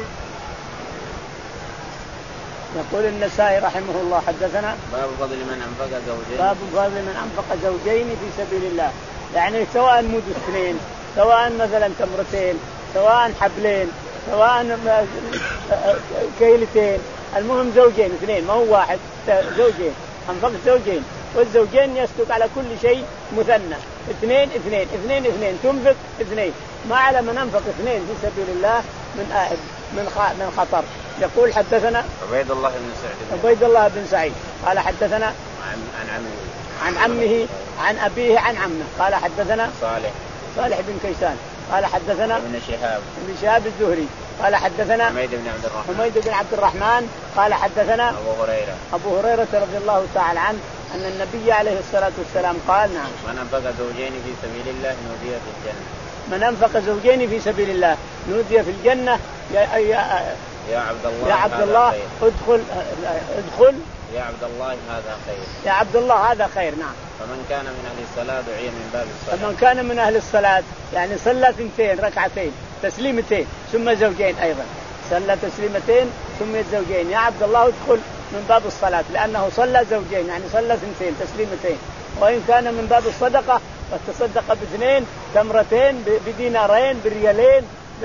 يقول النسائي رحمه الله حدثنا باب فضل من أنفق زوجين باب فضل من أنفق زوجين في سبيل الله، يعني سواء مد اثنين، سواء مثلا تمرتين، سواء حبلين، سواء كيلتين، المهم زوجين اثنين ما هو واحد، زوجين أنفق زوجين، والزوجين يصدق على كل شيء مثنى، اثنين اثنين اثنين اثنين تنفق اثنين، ما على من أنفق اثنين في سبيل الله من آهد من من خطر. يقول حدثنا عبيد الله بن سعيد عبيد الله بن سعيد قال حدثنا عن عن عمه عن عمه عن أبيه عن عمه قال حدثنا صالح صالح بن كيسان قال حدثنا ابن شهاب ابن شهاب الزهري قال حدثنا حميد بن عبد الرحمن حميد بن عبد الرحمن قال حدثنا أبو هريرة أبو هريرة رضي الله تعالى عنه أن النبي عليه الصلاة والسلام قال نعم من أنفق زوجين في سبيل الله نودي في الجنة. من أنفق زوجين في سبيل الله نودي في الجنة. يا, يا, يا عبد الله يا عبد الله ادخل ادخل يا عبد الله هذا خير يا عبد الله هذا خير. نعم. فمن كان من أهل الصلاة دعي من باب الصلاة. فمن كان من أهل الصلاة يعني صلى ثنتين ركعتين تسليمتين ثم زوجين أيضا صلى تسليمتين ثم زوجين يا عبد الله ادخل من باب الصلاة لأنه صلى زوجين يعني صلى ثنتين تسليمتين. وإن كان من باب الصدقة فتصدق باثنين تمرتين بدينارين بريالين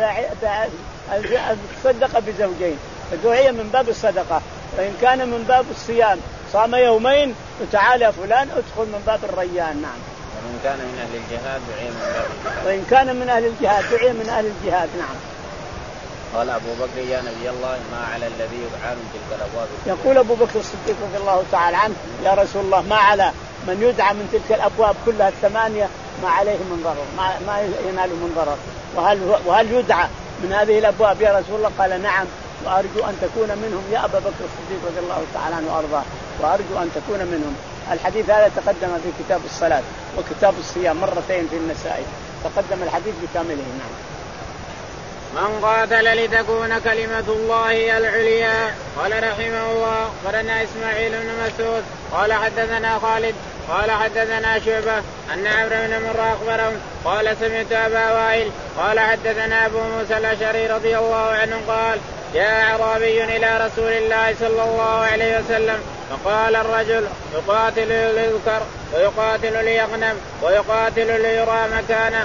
تصدق بزوجين فدعي من باب الصدقة. وإن كان من باب الصيام صام يومين وتعالى يا فلان ادخل من باب الريان. نعم. ومن كان من أهل الجهاد دعي من باب الجهاد. وإن كان من أهل الجهاد دعي من أهل الجهاد. نعم. قال أبو بكر يا نبي الله ما على الذي يدعى من تلك الأبواب. يقول أبو بكر الصديق رضي الله تعالى عنه يا رسول الله ما على من يدعى من تلك الأبواب كلها الثمانية ما عليه من ضرر ما, ما يناله من ضرر وهل, وهل يدعى من هذه الأبواب يا رسول الله؟ قال نعم وأرجو أن تكون منهم يا أبا بكر الصديق رضي الله تعالى عنه وأرضاه وأرجو أن تكون منهم. الحديث هذا تقدم في كتاب الصلاة وكتاب الصيام مرتين في النسائي تقدم الحديث بكامله. نعم. من قاتل لتكون كلمة الله العليا. قال رحمه الله قرنا إسماعيل بن مسعود قال حدثنا خالد قال حدثنا شعبة أن عمرو بن مرة أخبرهم قال سمعت أبا وائل قال حدثنا أبو موسى الأشعري رضي الله عنه قال جاء أعرابي إلى رسول الله صلى الله عليه وسلم فقال الرجل يقاتل ليذكر ويقاتل ليغنم ويقاتل ليرى مكانه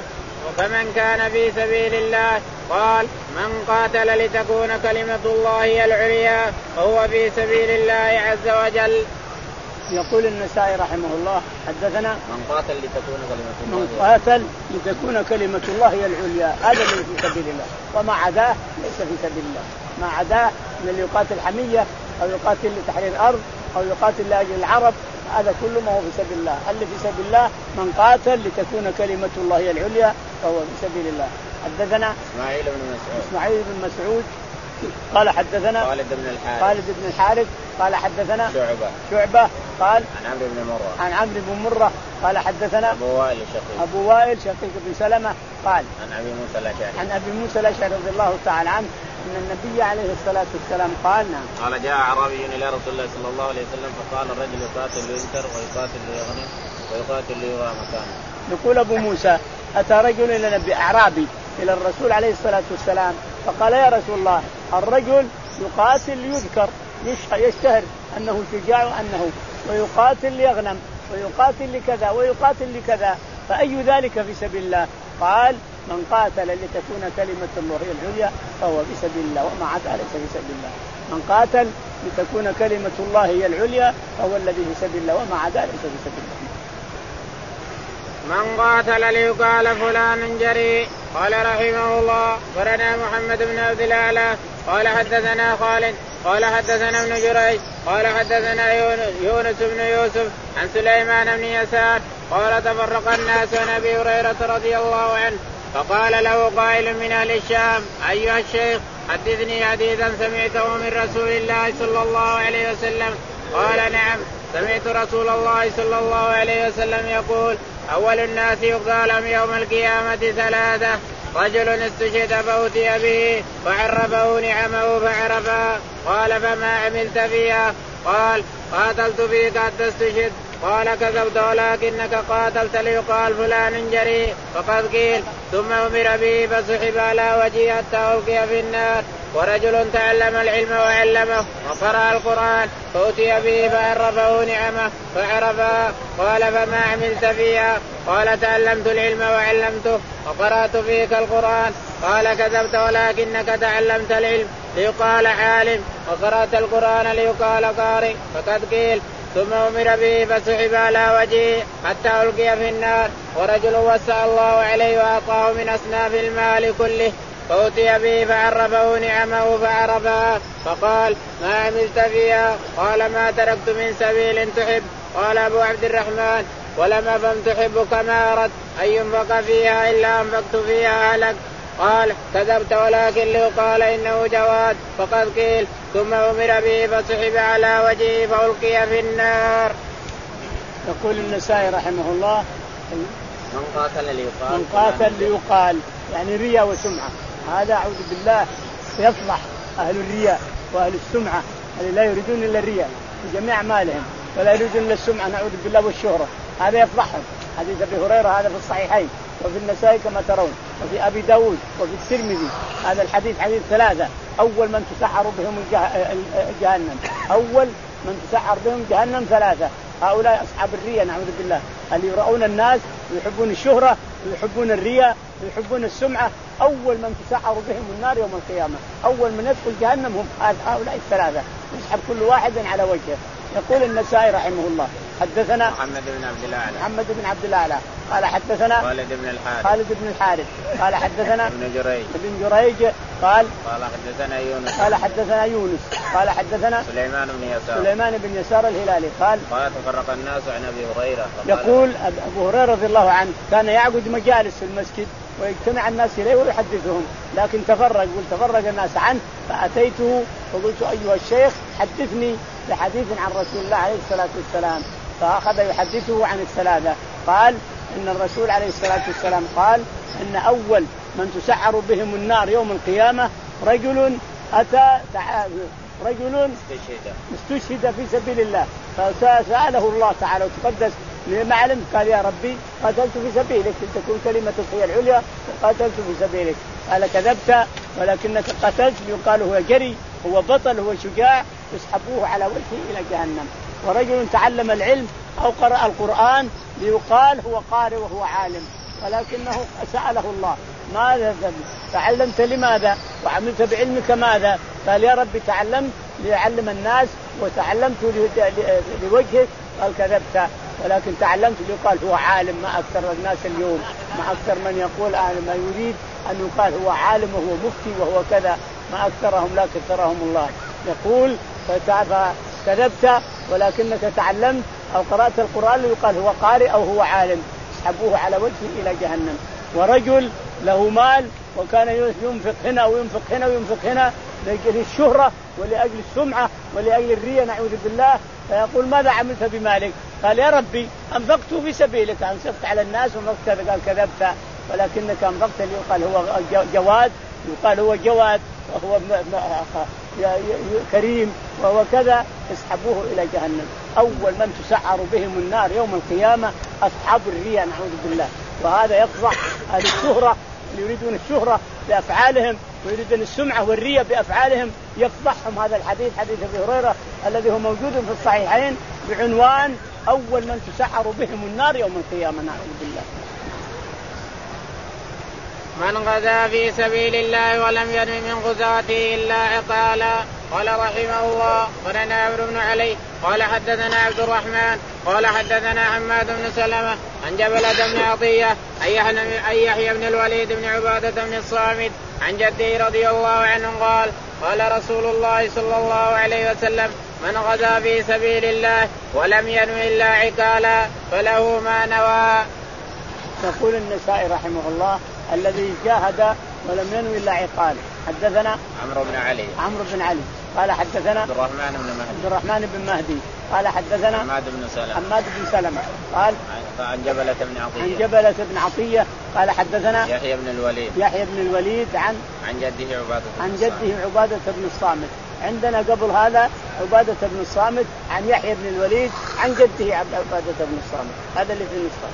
فمن كان في سبيل الله قال من قاتل لتكون كلمة الله هي العليا فهو في سبيل الله عز وجل. يقول النسائي رحمه الله حدثنا من قاتل لتكون كلمة الله من قاتل لتكون كلمة الله هي العليا هذا الذي في سبيل الله، وما عداه ليس في سبيل الله. ما عداه من اللي يقاتل حمية أو يقاتل لتحرير أرض أو يقاتل لأجل العرب هذا كله ما هو في سبيل الله. اللي في سبيل الله من قاتل لتكون كلمة الله هي العليا فهو في سبيل الله. حدثنا إسماعيل بن مسعود إسماعيل بن مسعود قال حدثنا خالد بن الحارث خالد بن الحارث قال حدثنا شعبة شعبة قال عن عمرو بن مرة عن عمرو بن مرة قال حدثنا أبو وائل شقيق أبو وائل شقيق بن سلمة قال عن أبي موسى الأشعري عن أبي موسى الأشعري رضي الله تعالى عنه أن النبي عليه الصلاة والسلام قال نعم قال جاء أعرابي إلى رسول الله صلى الله عليه وسلم فقال الرجل يقاتل لينكر ويقاتل ليغنم ويقاتل ليرى مكانه. يقول أبو موسى أتى رجل إلى نبي أعرابي إلى الرسول عليه الصلاة والسلام فقال يا رسول الله الرجل يقاتل ليذكر يشتهر أنه شجاع أنه ويقاتل ليغنم ويقاتل لكذا ويقاتل لكذا فأي ذلك في سبيل الله؟ قال من قاتل لتكون كلمة الله هي العليا فهو في سبيل الله وما عدا ليس في سبيل الله. من قاتل لتكون كلمة الله هي العليا فهو الذي في سبيل الله وما عدا ليس في سبيل الله. من قاتل ليقال فلان جريء. قال رحمه الله ورنا محمد بن عبد الأعلى قال حدثنا خالد قال حدثنا ابن جريج قال حدثنا يونس بن يوسف عن سليمان بن يسار قال تفرق الناس عن أبي هريرة رضي الله عنه فقال له قائل من أهل الشام أيها الشيخ حدثني حديثا سمعته من رسول الله صلى الله عليه وسلم. قال نعم سمعت رسول الله صلى الله عليه وسلم يقول أول الناس يقضى لهم يوم القيامة ثلاثة رجل استشهد فأتي به فعرفه نعمه فعرفها قال فما عملت فيها؟ قال قاتلت فيك حتى استشهد. قال كذبت ولكنك قاتلت ليقال فلان جريء فقد قيل ثم أمر به فسحب على وجهه حتى ألقي في النار. ورجل تعلم العلم وعلمه وقرأ القرآن فأتي به فعرفه نعمه فعرفها قال فما عملت فيها؟ قال تعلمت العلم وعلمته وقرأت فيك القرآن. قال كذبت ولكنك تعلمت العلم ليقال عالم وقرأت القرآن ليقال قارئ فقد قيل ثم أمر به فسحب على وجهه حتى ألقي في النار. ورجل وسع الله عليه وأعطاه من أصناف المال كله فأتي به فعرفه نعمه فعرفها فقال ما عملت فيها؟ قال ما تركت من سبيل تحب. قال أبو عبد الرحمن ولم أفهم تحب كما أردت أن ينفق فيها إلا أنفقت فيها أهلك. قال كذبت ولكن ليقال إنه جواد فقد قيل ثم أمر به فسحب على وجهه فألقي في النار. يقول النسائي رحمه الله من قاتل ليقال من قاتل ليقال يعني رياء وسمعة. هذا أعوذ بالله يفضح أهل الرياء وأهل السمعة اللي لا يريدون إلا الرياء في جميع أعمالهم ولا يريدون إلا السمعة نعوذ بالله والشهرة. هذا يفضحهم. حديث أبي هريرة هذا في الصحيحين وفي النسائي كما ترون وفي أبي داود وفي الترمذي. هذا الحديث حديث ثلاثة أول من تسحر بهم جهنم أول من تسحر بهم جهنم ثلاثة هؤلاء أصحاب الرياء نعوذ بالله اللي يرؤون الناس ويحبون الشهرة ويحبون الرياء ويحبون السمعة. أول من تسحر بهم النار يوم القيامة أول من يدخل جهنم هم هؤلاء الثلاثة يسحب كل واحد على وجهه. يقول النسائي رحمه الله حدثنا محمد بن عبد الأعلى محمد بن عبد الأعلى قال حدثنا خالد بن الحارث خالد بن الحارث قال حدثنا ابن جريج ابن جريج قال قال حدثنا يونس قال حدثنا يونس قال حدثنا سليمان بن يسار سليمان بن يسار الهلالي قال قال تفرق الناس عن أبي هريرة. يقول أبو هريرة رضي الله عنه كان يعقد مجالس في المسجد ويجتمع الناس إليه ويحدثهم لكن تفرق قلت تفرق الناس عنه فأتيته وقلت أيها الشيخ حدثني بحديث عن رسول الله عليه الصلاة والسلام فأخذ يحدثه عن الثلاثة. قال إن الرسول عليه الصلاة والسلام قال إن أول من تسعر بهم النار يوم القيامة رجل أتى رجل استشهد في سبيل الله فسأله الله تعالى وتقدس لما علمت قال يا ربي قاتلت في سبيلك تكون كلمتك هي العليا وقاتلت في سبيلك. قال كذبت ولكنك قتلت يقال هو جري هو بطل هو شجاع يسحبوه على وجهه إلى جهنم. ورجل تعلم العلم أو قرأ القرآن ليقال هو قارئ وهو عالم ولكنه سأله الله ماذا تعلمت لماذا وعملت بعلمك ماذا؟ قال يا رب تعلمت ليعلم الناس وتعلمت لوجهك. قال كذبت، ولكن تعلمت ليقال هو عالم. ما أكثر الناس اليوم، ما أكثر من يقول ما يريد أن يقال هو عالم وهو مفتي وهو كذا، ما أكثرهم لا كثرهم الله. يقول كذبت ولكنك تعلمت أو قرأت القرآن ليقال هو قارئ أو هو عالم، اسحبوه على وجهه إلى جهنم. ورجل له مال وكان ينفق هنا وينفق هنا وينفق هنا لأجل الشهرة ولأجل السمعة ولأجل الرياء نعوذ بالله، فيقول ماذا عملت بمالك؟ قال يا ربي أنفقته في سبيلك، أنفقت على الناس وانفقت. قال كذبت، ولكنك أنفقت ليقال هو جواد، يقال هو جواد وهو كريم وهو كذا، اسحبوه إلى جهنم. أول من تسعر بهم النار يوم القيامة أصحاب الرياء نعوذ بالله. وهذا يفضح أهل الشهرة اللي يريدون الشهرة بأفعالهم ويريدون السمعة والرياء بأفعالهم، يفضحهم هذا الحديث، حديث أبي هريرة الذي هو موجود في الصحيحين بعنوان أول من تسعر بهم النار يوم القيامة نعوذ بالله. من غزا في سبيل الله ولم ينم من غزاته إلا عقالا. قال رحمه الله قرنا عمرو بن علي قال حدثنا عبد الرحمن قال حدثنا حماد بن سلمة عن جبلة بن عطية أن يحيى بن الوليد بن عبادة بن الصامت عن جده رضي الله عنه قال قال رسول الله صلى الله عليه وسلم من غزا في سبيل الله ولم ينم إلا عقالا فله ما نوى. يقول النسائي رحمه الله الذي جاهد ولم ينوي إلا عقال. حدثنا عمرو بن علي عمرو بن علي قال حدثنا عبد الرحمن بن مهدي عبد الرحمن بن مهدي قال حدثنا حماد بن سلمة حماد بن سلمة قال عن جبلة بن عطية عن جبلة بن عطية قال حدثنا يحيى بن الوليد يحيى بن الوليد عن عن جده عبادة عن جده عبادة بن الصامت. عندنا قبل هذا عبادة بن الصامت عن يحيى بن الوليد عن جده عبادة بن الصامت، هذا اللي في النسخة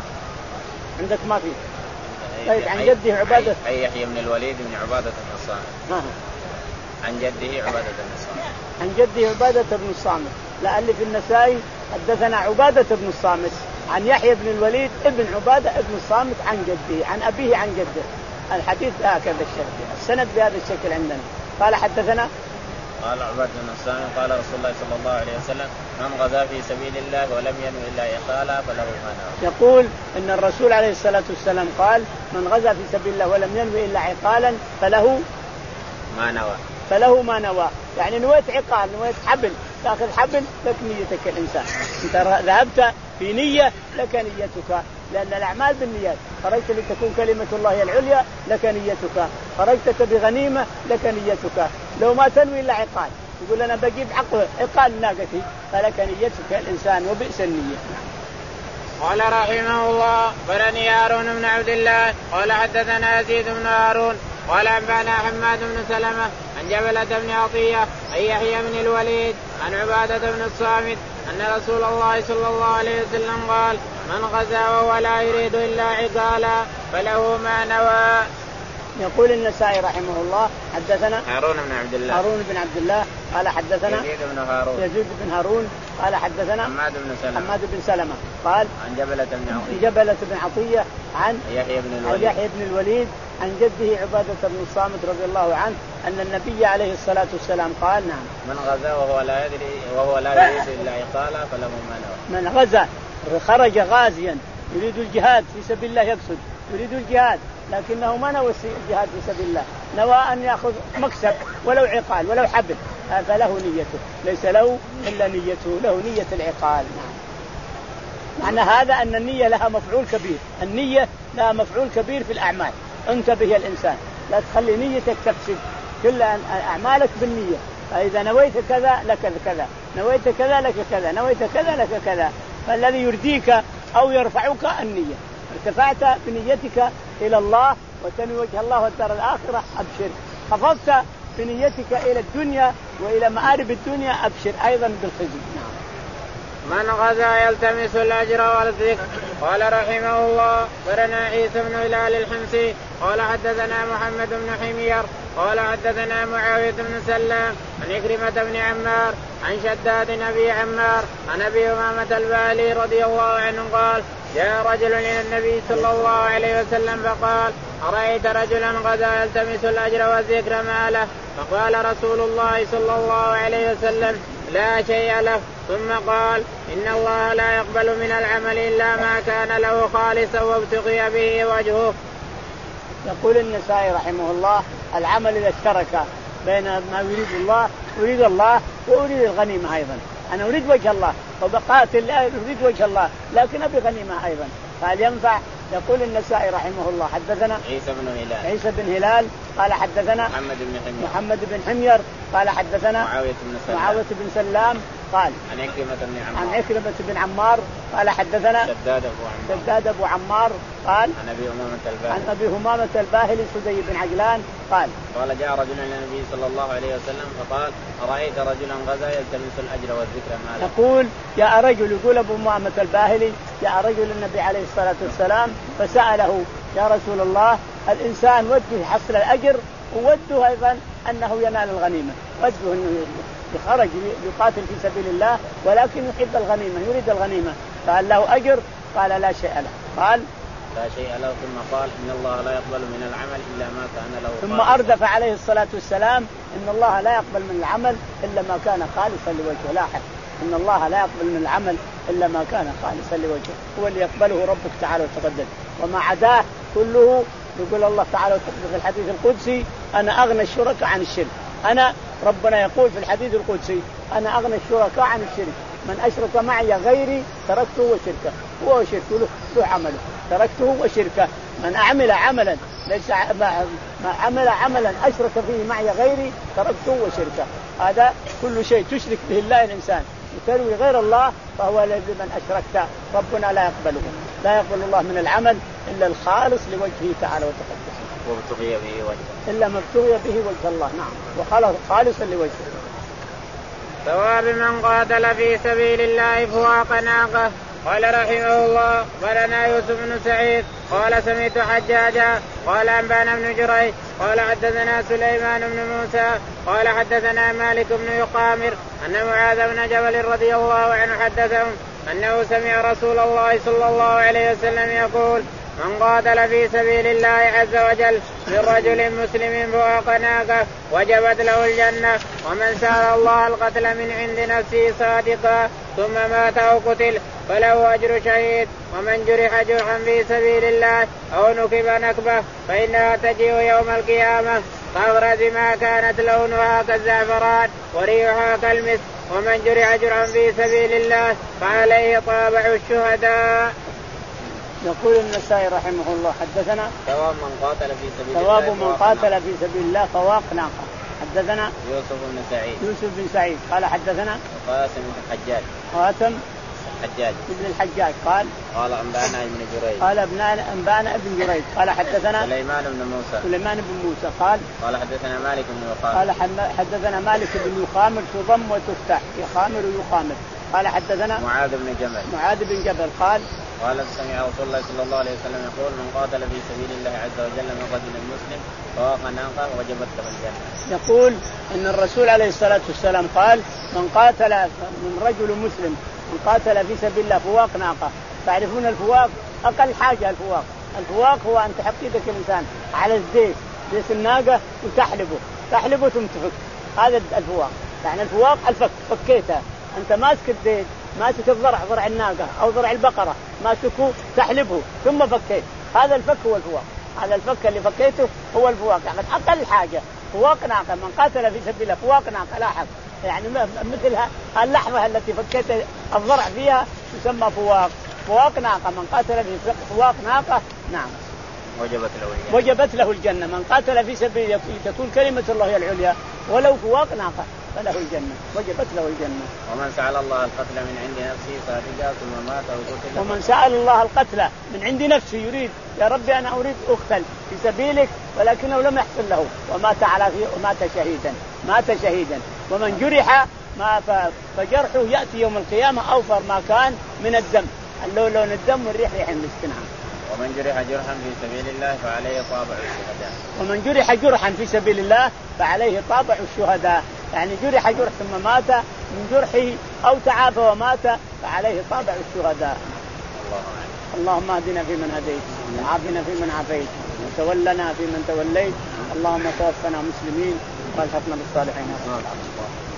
عندك ما فيه. طيب عن جده عبادة أي يحيى بن الوليد بن عبادة بن الصامت عن جده عبادة بن الصامت عن جده عبادة بن الصامت. لأن في النسائي حدثنا عبادة بن الصامت عن يحيى بن الوليد ابن عبادة بن الصامت عن جده عن أبيه عن جده. الحديث هكذا الشكل، السند بهذا الشكل عندنا. قال حدثنا قال عبادة بن الصامت قال رسول الله صلى الله عليه وسلم من غزا في سبيل الله ولم ينو إلا عقالا فله ما نوى. يقول إن الرسول عليه الصلاة والسلام قال من غزا في سبيل الله ولم ينو إلا عقالا فله ما نوى فله ما نوى. يعني نويت عقال، نويت حبل، تأخذ حبل لك نيتك الإنسان. أنت ذهبت في نية لك نيتك، لأن الأعمال بالنيات. خرجت لتكون كلمة الله العليا لك نيتك، خرجت بغنيمة لك نيتك. لو ما تنوي إلا عقال يقول أنا بجيب عقل عقال ناقتي فلك نيتك الإنسان وبئس النية. قال رحمه الله برني هارون بن عبد الله قال حدثنا يزيد بن هارون قال أنبأنا حماد بن سلمة عن جبلة بن عطية أي يحيى بن الوليد عن عبادة بن الصامت أن رسول الله صلى الله عليه وسلم قال من غزا وهو لا يريد إلا عقالا فله ما نوى. يقول النسائي رحمه الله حدثنا هارون بن عبد الله هارون بن عبد الله قال حدثنا يزيد بن هارون يزيد بن هارون قال حدثنا حماد بن سلمة حماد بن سلمة قال عن جبلة بن عطية جبلة بن عطية عن يحيى بن الوليد يحيى بن الوليد عن جده عبادة بن الصامت رضي الله عنه أن النبي عليه الصلاة والسلام قال نعم من غزا وهو لا يدري وهو لا يريد إلا عقالا فله ما نوى. من غزا خرج غازيا يريد الجهاد في سبيل الله، يقصد يريد الجهاد لكنه ما نوى الجهاد في سبيل الله، نوى أن يأخذ مكسب ولو عقال ولو حبل فله نيته، ليس له إلا نيته، له نية العقال. معنى هذا أن النية لها مفعول كبير، النية لها مفعول كبير في الأعمال. انتبه يا الإنسان لا تخلي نيتك تفسد، كل أعمالك بالنية. فإذا نويت كذا لك كذا، نويت كذا لك كذا، نويت كذا لك كذا. فالذي يرديك أو يرفعك النية. ارتفعت بنيتك إلى الله وتنوي وجه الله والدار الآخرة أبشر، خفضت بنيتك إلى الدنيا وإلى مآرب الدنيا أبشر أيضا بالخزي. نعم. من غزا يلتمس الأجر والذكر. قال رحمه الله برنا عيسى بن هلال الحمصي قال حدثنا محمد بن حمير قال حدثنا معاوية بن سلام عن إكرمة بن عمار عن شداد أبي عمار عن أبي أمامة الباهلي رضي الله عنه قال جاء رجل إلى النبي صلى الله عليه وسلم فقال أرأيت رجلا غدا يلتمس الأجر والذكر ما له؟ فقال رسول الله صلى الله عليه وسلم لا شيء له. ثم قال إن الله لا يقبل من العمل إلا ما كان له خالصا وابتغي به وجهه. يقول النسائي رحمه الله العمل إذا اشترك بين ما يريد الله أريد الله وأريد الغنيمة أيضا. أنا أريد وجه الله وبقاتل أريد وجه الله لكن أبي غنيمة أيضا فهل ينفع؟ يقول النسائي رحمه الله حدثنا عيسى بن هلال عيسى بن هلال قال حدثنا محمد بن حمير محمد بن حمير قال حدثنا معاوية بن سلام معاوية بن سلام قال عن عكرمة بن عمار عن عكرمة بن عمار قال حدثنا شداد أبو عمار شداد أبو عمار قال عن أبي أمامة الباهلي عن أبي أمامة الباهلي سدي بن عجلان قال قال جاء رجل إلى النبي صلى الله عليه وسلم فقال أرأيت رجلا غدا يلتمس الأجر والذكر ما له؟ يقول جاء رجل يقول أبو أمامة الباهلي جاء رجل النبي عليه الصلاة والسلام فسأله يا رسول الله الإنسان وده يحصل الأجر ووده أيضا أنه ينال الغنيمة وده أنه يخرج يقاتل في سبيل الله ولكن يحب الغنيمة يريد الغنيمة قال له أجر؟ قال لا شيء له. قال لا شيء له. ثم قال إن الله لا يقبل من العمل إلا ما كان له ثم أردف عليه الصلاة والسلام إن الله لا يقبل من العمل إلا ما كان خالصا لوجهه. لاحظ إن الله لا يقبل من العمل إلا ما كان خالصا لوجهه هو اللي يقبله ربك تعالى وتقدس وما عداه كله. يقول الله تعالى في الحديث القدسي أنا أغنى الشركاء عن الشرك. أنا ربنا يقول في الحديث القدسي أنا أغنى الشركاء عن الشرك من أشرك معي غيري تركته وشركه هو وشركه له, له عمله تركته وشركه. من أعمل عملا ليس ما عمل عملا أشرك فيه معي غيري تركته وشركه. هذا كل شيء تشرك به الله الإنسان وتروي غير الله فهو الذي من أشركت ربنا لا يقبله. لا يقبل الله من العمل إلا الخالص لوجهه تعالى وتقدس وابتغي به وجهه إلا ما ابتغي به وجه الله. نعم وخلص خالصا لوجهه. ثواب من قاتل في سبيل الله فواق ناقة. قال رحمه الله ولنا يوسف بن سعيد قال سمعت حجاجا قال أنبانا بن جريج قال حدثنا سليمان بن موسى قال حدثنا مالك بن يقامر أن معاذ بن جبل رضي الله عنه حدثهم أنه سمع رسول الله صلى الله عليه وسلم يقول من قاتل في سبيل الله عز وجل من رجل مسلم فوق ناقة وجبت له الجنة ومن سأل الله القتل من عند نفسه صادقا ثم مات أو قتل فله أجر شهيد ومن جرح جرحا في سبيل الله أو نكب نكبة فإنها تجيء يوم القيامة كأبرز ما كانت لونها كالزعفران وريحها كالمسك ومن جرح جرحا في سبيل الله فعليه طابع الشهداء. يقول النسائي رحمه الله حدثنا ثواب من قاتل في سبيل الله ثواب من قاتل في سبيل الله فواق ناقة. حدثنا يوسف بن سعيد يوسف بن سعيد قال حدثنا قاسم بن الحجاج قاسم الحجاج ابن الحجاج قال قال أنبانا ابن جريج قال أنبانا ابن جريج قال حدثنا سليمان بن موسى سليمان بن موسى قال قال حدثنا مالك بن يقامر قال حدثنا مالك بن يقامر تضم وتفتح يقامر ويقامر قال حدثنا معاذ بن جبل معاذ بن جبل قال قال سمع رسول الله صلى الله عليه وسلم يقول من قاتل في سبيل الله عز وجل من رجل مسلم فواق ناقة وجبت له الجنة. يقول ان الرسول عليه الصلاة والسلام قال من قاتل من رجل مسلم من قاتل في سبيل الله فواق ناقة. تعرفون الفواق اقل حاجة الفواق الفواق هو ان تحط يدك الانسان على الزيت زيت الناقة وتحلبه تحلبه ثم تفك. هذا الفواق يعني الفواق الفك فكيتها انت ماسك الزيت ماسك الضرع ضرع الناقة أو ضرع البقرة ماسكه تحلبه ثم فكيت. هذا الفك هو الفواق. هذا الفك اللي فكيته هو الفواق يعني أقل حاجة فواق ناقة. من قاتل في سبيل الله فواق ناقة لاحظ يعني مثل اللحظة التي فكيت الضرع فيها تسمى فواق. فواق ناقة من قاتل في فواق ناقة نعم وجبت له الجنة. وجبت له الجنة. من قاتل في سبيل الله تكون كلمة الله هي العليا ولو فواق ناقة فله الجنة وجبت له الجنة. ومن سأل الله القتل من عند نفسه صادقا ثم مات أو قتل ومن سأل الله القتل من عند نفسه يريد يا ربي أنا أريد أقتل في سبيلك ولكنه لم يحصل له ومات على ومات شهيدا مات شهيدا. ومن جرح ما فجرحه يأتي يوم القيامة أوفر ما كان من الدم اللون لون الدم والريح ريح المسك. ومن جرح جرحا في سبيل الله فعليه طابع الشهداء. ومن جرح جرحا في سبيل الله فعليه طابع الشهداء يعني جرح جرح ثم مات من جرحه أو تعافى ومات فعليه طابع الشهداء. الله أعلم. اللهم اهدنا فيمن هديت وعافنا فيمن عافيت وتولنا فيمن توليت اللهم توفنا مسلمين والحقنا بالصالحين.